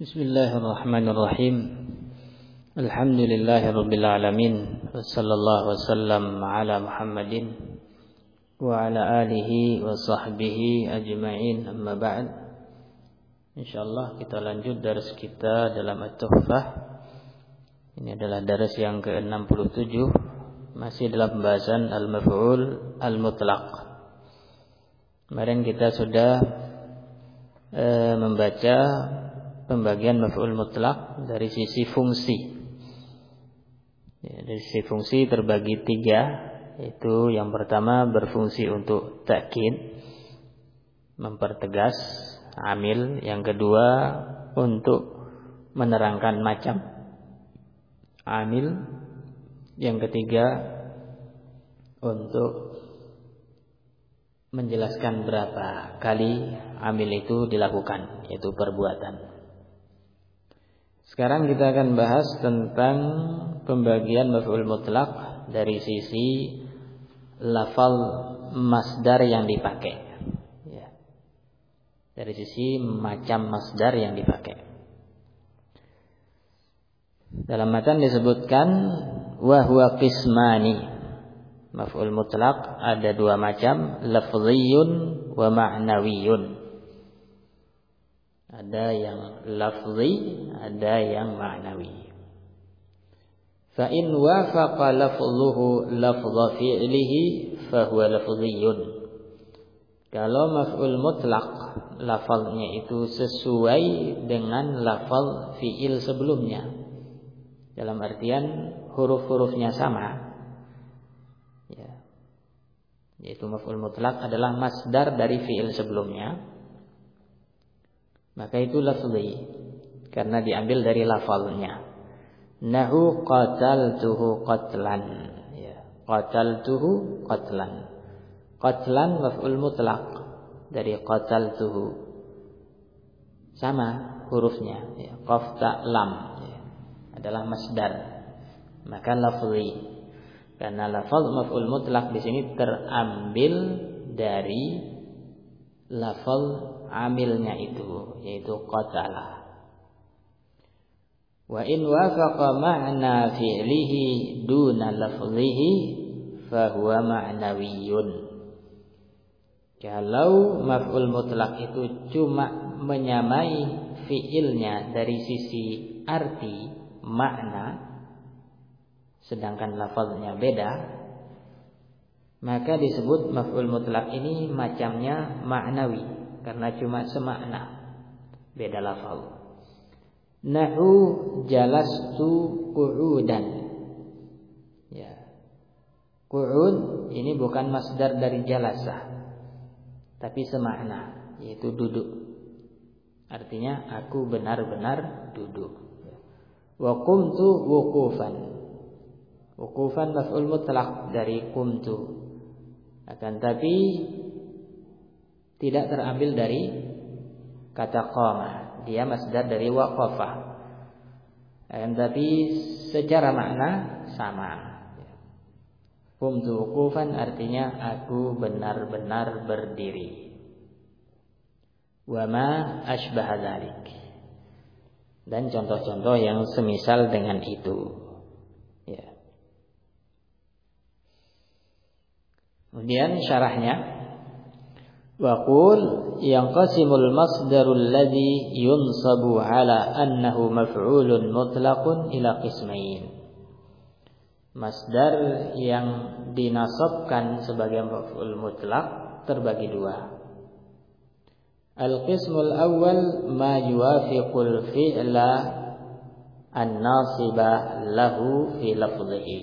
Bismillahirrahmanirrahim. Alhamdulillahirabbil alamin. Wassallallahu wasallam ala Muhammadin wa ala alihi wa sahbihi ajma'in. Amma ba'd. Insyaallah kita lanjut daras kita dalam At-Tuhfah. Ini adalah daras yang ke-67, masih dalam pembahasan al-maf'ul al-mutlaq. Kemarin kita sudah membaca pembagian maf'ul mutlaq dari sisi fungsi. Dari sisi fungsi terbagi 3, yaitu yang pertama berfungsi untuk ta'kid, mempertegas amil. Yang kedua untuk menerangkan macam amil. Yang ketiga untuk menjelaskan berapa kali amil itu dilakukan, yaitu perbuatan. Sekarang kita akan bahas tentang pembagian maf'ul mutlaq dari sisi lafal masdar yang dipakai. Ya. Dari sisi macam masdar yang dipakai. Dalam matan disebutkan wa huwa qismani. Maf'ul mutlaq ada 2 macam, lafziyun wa ma'nawiyun. Ada yang lafzi, ada yang ma'nawi. Fa in wafaqa lafzuhu lafza fi'lihi fa huwa lafziyun. Kalau maf'ul mutlaq lafalnya itu sesuai dengan lafal fi'il sebelumnya, dalam artian huruf-hurufnya sama, ya. Yaitu maf'ul mutlaq adalah masdar dari fi'il sebelumnya, maka itu lafzi karena diambil dari lafalnya. Nahu qataltuhu qatlan, ya. Qataltuhu qatlan. Qatlan maf'ul mutlaq dari qataltuhu, sama hurufnya, ya. Qaf ta lam, ya. Adalah masdar, maka lafzi. Karena lafaz maf'ul mutlaq di sini terambil dari lafal amilnya itu, yaitu qatala. Wa in wafaqa ma'na fi'lihi duna lafzihi fa huwa ma'nawiyyun. Kalau maf'ul mutlaq itu cuma menyamai fi'ilnya dari sisi arti, makna, sedangkan lafaznya beda, maka disebut maf'ul mutlaq ini macamnya ma'nawi, karena cuma semakna, beda lafal. Nahu jalastu qu'udan, ya. Qu'ud ini bukan masdar dari jalasa, tapi semakna, yaitu duduk. Artinya aku benar-benar duduk. Wa qumtu wuqufan. Wuqufan maf'ul mutlaq dari qumtu, akan tapi tidak terambil dari kata qama, dia masdar dari waqafa. Tapi secara makna sama. Qumtu wuqufan artinya aku benar-benar berdiri. Wa ma asbaha dzalik. Dan contoh-contoh yang semisal dengan itu. Ya. Kemudian syarahnya, wa qul yanqasimul masdarul ladzi yunsabu ala annahu maf'ulun mutlaqun ila qismain. Masdar yang dinasabkan sebagai maf'ul mutlaq terbagi 2. Al-qismul awwal ma yuwafiqul fi'la an-nasiba lahu fi lafdhihi.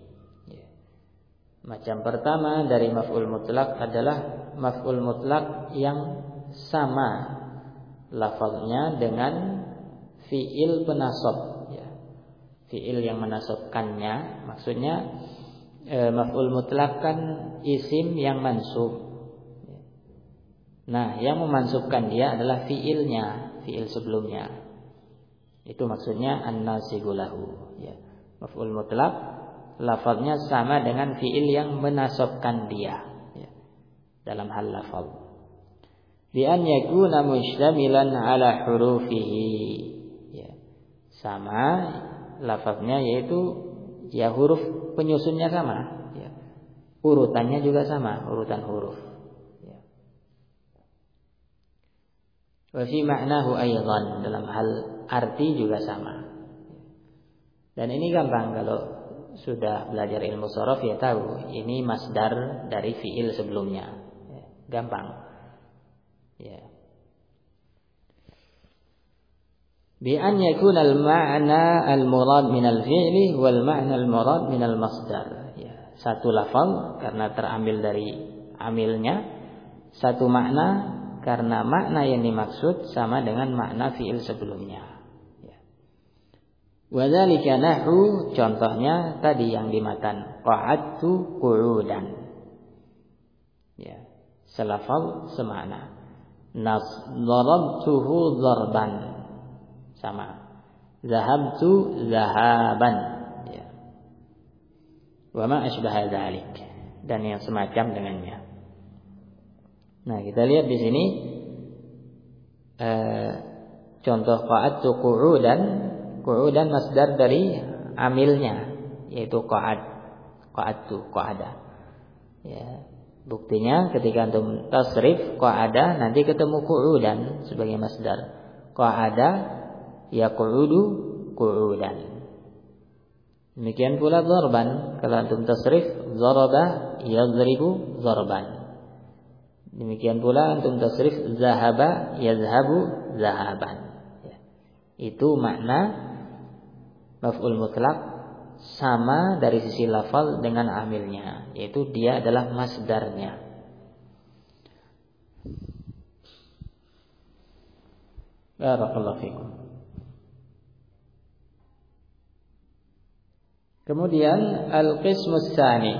Macam pertama dari maf'ul mutlaq adalah maf'ul mutlaq yang sama lafaznya dengan fi'il penasab, ya. Fi'il yang menasabkannya, maksudnya maf'ul mutlaq kan isim yang mansub. Nah, yang memansubkan dia adalah fi'ilnya, fi'il sebelumnya. Itu maksudnya an-nasibu lahu, ya. Maf'ul mutlaq lafaznya sama dengan fi'il yang menasabkan dia, ya, dalam hal lafaz. Bi an yakuna mushtamilan ala hurufihi, Sama lafaznya, yaitu ya huruf penyusunnya sama, ya. Urutannya juga sama, urutan huruf. Ya. Wa fi ma'nahu aydan, dalam hal arti juga sama. Dan ini gampang kalau sudah belajar ilmu shorof, ya tahu ini masdar dari fiil sebelumnya. Ya, gampang. Ya. Bi an yakuna al-ma'na al-murad min al-fi'li wal ma'na al-murad min al-masdar. Ya, satu lafaz karena terambil dari amilnya, satu makna karena makna yang dimaksud sama dengan makna fi'il sebelumnya. Ya. Wa dzalika nahwu, contohnya tadi yang di matan, qa'adtu qu'udan. Ya, selafaz semakna. Darabtuhu darban, sama. Zahabtu zahaban, ya. Wa ma asbaha dzalik, dan yang semacam dengannya. Nah, kita lihat di sini contoh qa'adtu qu'udan. Qu'udan masdar dari amilnya, yaitu qa'adtu, qa'ada. Ya, buktinya ketika antum tasrif qa'ada, nanti ketemu qu'udan sebagai masdar. Qa'ada yaqudu qu'udan. Demikian pula darban, kalau antum tasrif daraba yadribu darban. Demikian pula antum tasrif zahaba yazhabu zahaban. Ya. Itu makna maf'ul mutlaq sama dari sisi lafal dengan amilnya, yaitu dia adalah masdarnya. Barakallahu fikum. Kemudian al-qismus tsani,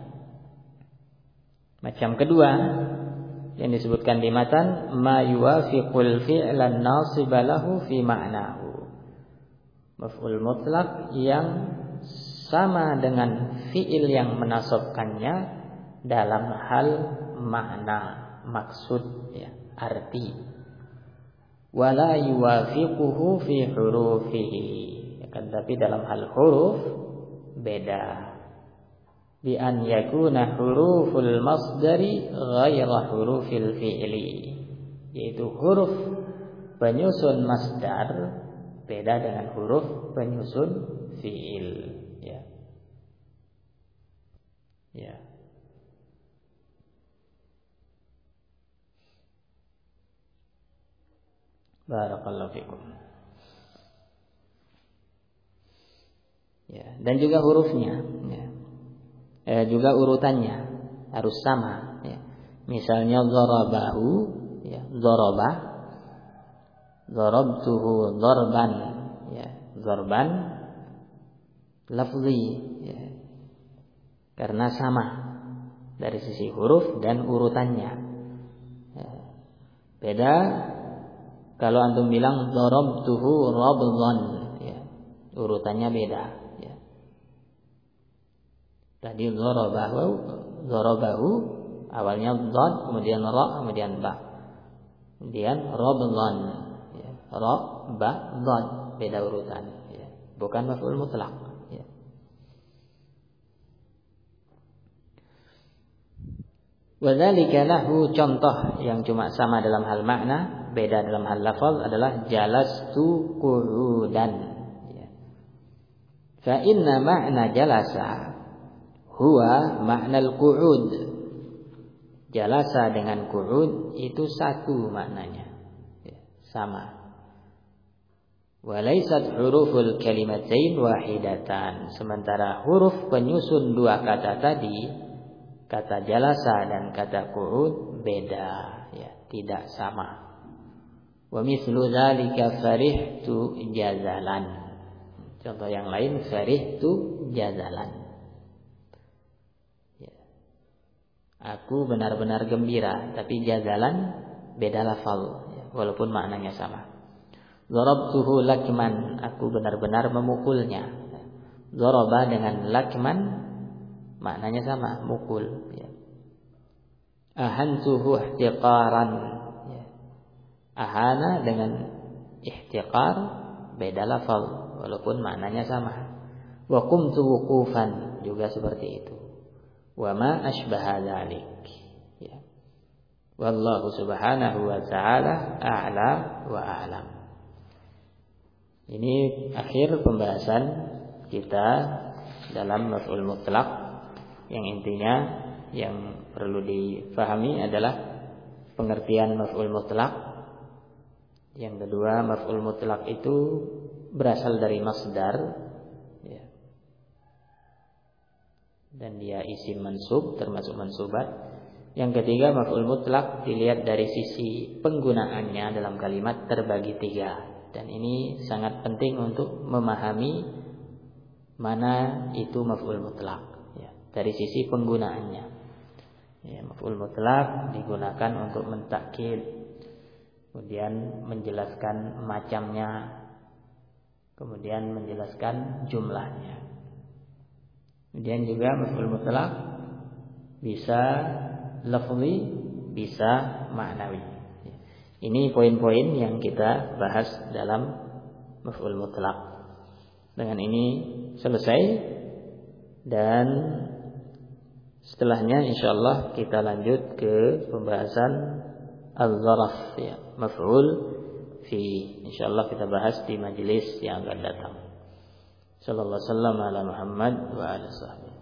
macam kedua yang disebutkan di matan, ma yuwafiqul fi'lan nasiba lahu fi ma'nahu. Maf'ul mutlaq yang sama dengan fi'il yang menasabkannya dalam hal makna, maksud, ya, arti. Wala yuwafiquhu fi hurufihi, tapi dalam hal huruf beda. Bi an yakuna huruful masdari ghaira hurufil fi'li, yaitu huruf penyusun masdar beda dengan huruf penyusun fi'il, ya. Ya. Barakallahu fikum. Ya, dan juga hurufnya, ya. Juga urutannya harus sama, ya. Misalnya dzarabahu, ya, dzaraba, dzarabtuhu dzarban, ya, dzarban lafzi, ya. Karena sama dari sisi huruf dan urutannya. Ya. Beda kalau antum bilang dzarabtuhu rabdhan, ya, urutannya beda. Tadi dzarabahu awalnya dhad, kemudian ra, kemudian ba. Kemudian rabdhan, ya, ra, ba, dhad, beda urutan, ya. Bukan maf'ul mutlaq, ya. Wa dzalika lahu, contoh yang cuma sama dalam hal makna, beda dalam hal lafaz adalah jalastu qu'udan, ya. Fa inna ma'na jalasa huwa ma'nal qu'ud. Jalasa dengan qu'ud itu satu maknanya, ya, sama. Walaysat huruful kalimatain wahidatan, sementara huruf penyusun dua kata tadi, kata jalasa dan kata qu'ud, beda, ya, tidak sama. Wa mithlu dzalika farihtu jazalan. Contoh yang lain, farihtu jazalan. Aku benar-benar gembira, tapi jazalan beda lafal, ya, walaupun maknanya sama. Darabtuhu lakman, aku benar-benar memukulnya. Daraba dengan lakman maknanya sama, mukul, ya. Ahantuhu ihtiqaran, ya. Ahana dengan ihtiqar beda lafal, walaupun maknanya sama. Wa qumtu wuqufan juga seperti itu. Wa ma asbaha dzalik. Ya. Wallahu subhanahu wa ta'ala a'la wa a'lam. Ini akhir pembahasan kita dalam maf'ul mutlaq, yang intinya yang perlu difahami adalah pengertian maf'ul mutlaq. Yang kedua, maf'ul mutlaq itu berasal dari masdar, ya. Dan dia isim mansub, termasuk mansubat. Yang ketiga, maf'ul mutlaq dilihat dari sisi penggunaannya dalam kalimat terbagi 3. Dan ini sangat penting untuk memahami mana itu maf'ul mutlaq, ya, dari sisi penggunaannya. Ya, maf'ul mutlaq digunakan untuk mentakkid, kemudian menjelaskan macamnya, kemudian menjelaskan jumlahnya. Kemudian juga maf'ul mutlaq bisa lafzi, bisa maknawi. Ini poin-poin yang kita bahas dalam maf'ul mutlaq. Dengan ini selesai, dan setelahnya insyaallah kita lanjut ke pembahasan al-zaraf, ya, maf'ul fi. Insyaallah kita bahas di majelis yang akan datang. Sallallahu alaihi wasallam ala Muhammad wa ala sahbihi.